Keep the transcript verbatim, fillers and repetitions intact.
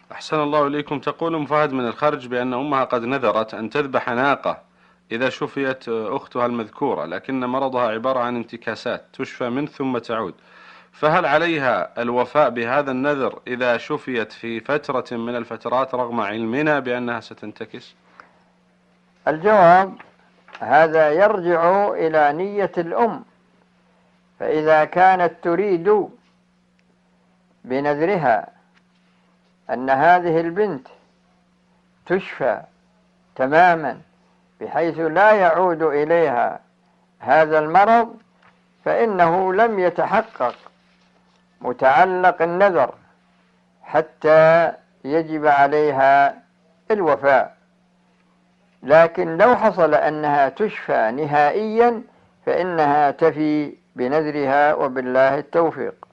أحسن الله إليكم. تقول أم فهد من الخرج بأن أمها قد نذرت أن تذبح ناقة إذا شفيت أختها المذكورة، لكن مرضها عبارة عن انتكاسات تشفى منه ثم تعود، فهل عليها الوفاء بهذا النذر إذا شفيت في فترة من الفترات رغم علمنا بأنها ستنتكس؟ الجواب: هذا يرجع إلى نية الأم، فإذا كانت تريد بنذرها أن هذه البنت تشفى تماما بحيث لا يعود إليها هذا المرض، فإنه لم يتحقق متعلق النذر حتى يجب عليها الوفاء. لكن لو حصل أنها تشفى نهائيا فإنها تفي بنذرها، وبالله التوفيق.